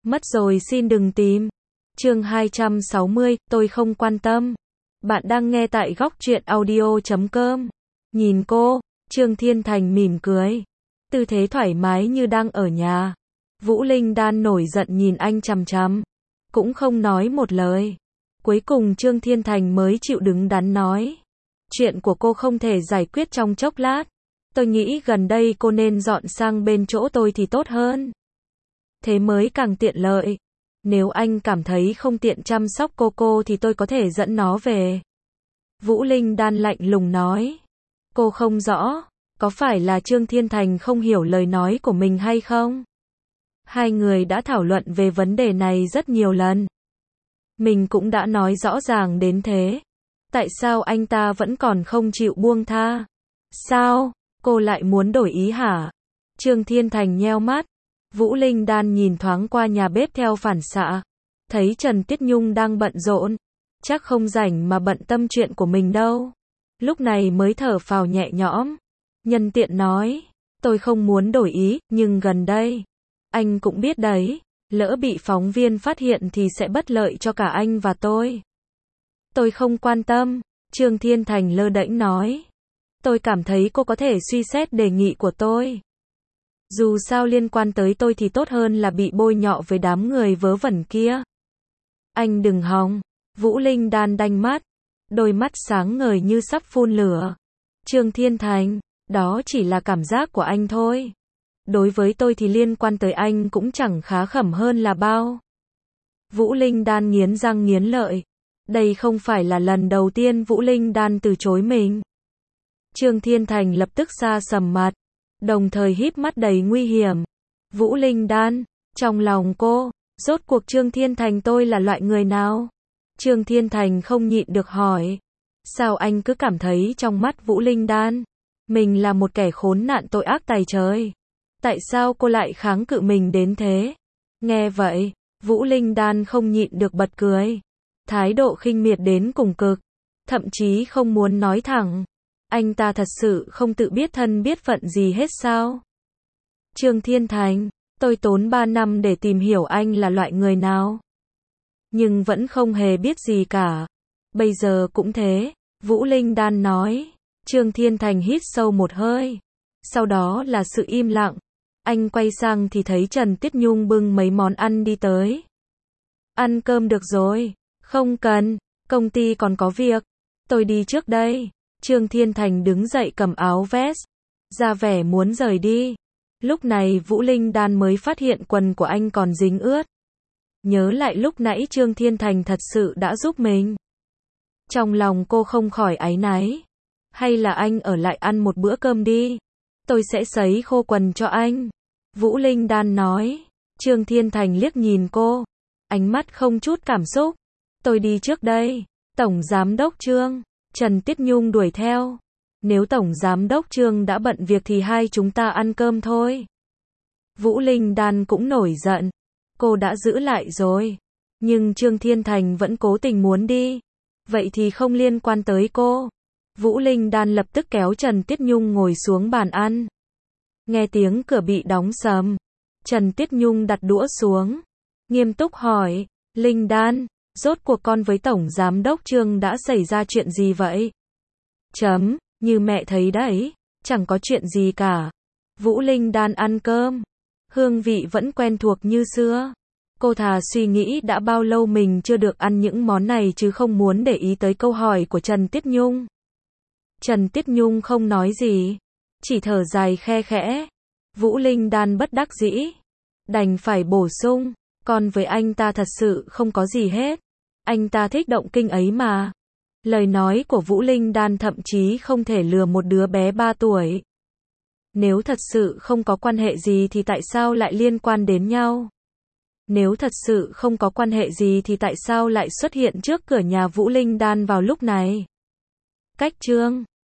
Mất rồi xin đừng tìm. Chương 260, tôi không quan tâm. Bạn đang nghe tại góc truyện audio.com. Nhìn cô, Trương Thiên Thành mỉm cười. Tư thế thoải mái như đang ở nhà. Vũ Linh Đan nổi giận nhìn anh chằm chằm. Cũng không nói một lời. Cuối cùng Trương Thiên Thành mới chịu đứng đắn nói. Chuyện của cô không thể giải quyết trong chốc lát. Tôi nghĩ gần đây cô nên dọn sang bên chỗ tôi thì tốt hơn. Thế mới càng tiện lợi. Nếu anh cảm thấy không tiện chăm sóc cô thì tôi có thể dẫn nó về. Vũ Linh Đan lạnh lùng nói. Cô không rõ, có phải là Trương Thiên Thành không hiểu lời nói của mình hay không? Hai người đã thảo luận về vấn đề này rất nhiều lần. Mình cũng đã nói rõ ràng đến thế. Tại sao anh ta vẫn còn không chịu buông tha? Sao, cô lại muốn đổi ý hả? Trương Thiên Thành nheo mắt. Vũ Linh Đan nhìn thoáng qua nhà bếp theo phản xạ. Thấy Trần Tiết Nhung đang bận rộn. Chắc không rảnh mà bận tâm chuyện của mình đâu. Lúc này mới thở phào nhẹ nhõm. Nhân tiện nói. Tôi không muốn đổi ý, nhưng gần đây. Anh cũng biết đấy. Lỡ bị phóng viên phát hiện thì sẽ bất lợi cho cả anh và tôi. Tôi không quan tâm. Trương Thiên Thành lơ đễnh nói. Tôi cảm thấy cô có thể suy xét đề nghị của tôi. Dù sao liên quan tới tôi thì tốt hơn là bị bôi nhọ với đám người vớ vẩn kia. Anh đừng hòng. Vũ Linh Đan đanh mắt. Đôi mắt sáng ngời như sắp phun lửa. Trương Thiên Thành, đó chỉ là cảm giác của anh thôi. Đối với tôi thì liên quan tới anh cũng chẳng khá khẩm hơn là bao. Vũ Linh Đan nghiến răng nghiến lợi. Đây không phải là lần đầu tiên Vũ Linh Đan từ chối mình. Trương Thiên Thành lập tức sa sầm mặt. Đồng thời híp mắt đầy nguy hiểm. Vũ Linh Đan, trong lòng cô, rốt cuộc Trương Thiên Thành tôi là loại người nào? Trương Thiên Thành không nhịn được hỏi. Sao anh cứ cảm thấy trong mắt Vũ Linh Đan, mình là một kẻ khốn nạn tội ác tày trời? Tại sao cô lại kháng cự mình đến thế? Nghe vậy, Vũ Linh Đan không nhịn được bật cười. Thái độ khinh miệt đến cùng cực. Thậm chí không muốn nói thẳng. Anh ta thật sự không tự biết thân biết phận gì hết sao? Trương Thiên Thành, tôi tốn 3 năm để tìm hiểu anh là loại người nào. Nhưng vẫn không hề biết gì cả. Bây giờ cũng thế. Vũ Linh Đan nói. Trương Thiên Thành hít sâu một hơi. Sau đó là sự im lặng. Anh quay sang thì thấy Trần Tiết Nhung bưng mấy món ăn đi tới. Ăn cơm được rồi. Không cần, công ty còn có việc. Tôi đi trước đây. Trương Thiên Thành đứng dậy cầm áo vest. Ra vẻ muốn rời đi. Lúc này Vũ Linh Đan mới phát hiện quần của anh còn dính ướt. Nhớ lại lúc nãy Trương Thiên Thành thật sự đã giúp mình. Trong lòng cô không khỏi áy náy. Hay là anh ở lại ăn một bữa cơm đi. Tôi sẽ sấy khô quần cho anh. Vũ Linh Đan nói. Trương Thiên Thành liếc nhìn cô. Ánh mắt không chút cảm xúc. Tôi đi trước đây. Tổng Giám đốc Trương. Trần Tiết Nhung đuổi theo. Nếu Tổng Giám đốc Trương đã bận việc thì hai chúng ta ăn cơm thôi. Vũ Linh Đan cũng nổi giận. Cô đã giữ lại rồi. Nhưng Trương Thiên Thành vẫn cố tình muốn đi. Vậy thì không liên quan tới cô. Vũ Linh Đan lập tức kéo Trần Tiết Nhung ngồi xuống bàn ăn. Nghe tiếng cửa bị đóng sầm. Trần Tiết Nhung đặt đũa xuống. Nghiêm túc hỏi. Linh Đan, rốt cuộc con với Tổng Giám đốc Trương đã xảy ra chuyện gì vậy? Như mẹ thấy đấy. Chẳng có chuyện gì cả. Vũ Linh Đan ăn cơm. Hương vị vẫn quen thuộc như xưa. Cô thà suy nghĩ đã bao lâu mình chưa được ăn những món này chứ không muốn để ý tới câu hỏi của Trần Tiết Nhung. Trần Tiết Nhung không nói gì. Chỉ thở dài khe khẽ. Vũ Linh Đan bất đắc dĩ. Đành phải bổ sung. Con với anh ta thật sự không có gì hết. Anh ta thích động kinh ấy mà. Lời nói của Vũ Linh Đan thậm chí không thể lừa một đứa bé 3 tuổi. Nếu thật sự không có quan hệ gì thì tại sao lại liên quan đến nhau? Nếu thật sự không có quan hệ gì thì tại sao lại xuất hiện trước cửa nhà Vũ Linh Đan vào lúc này? Cách Trương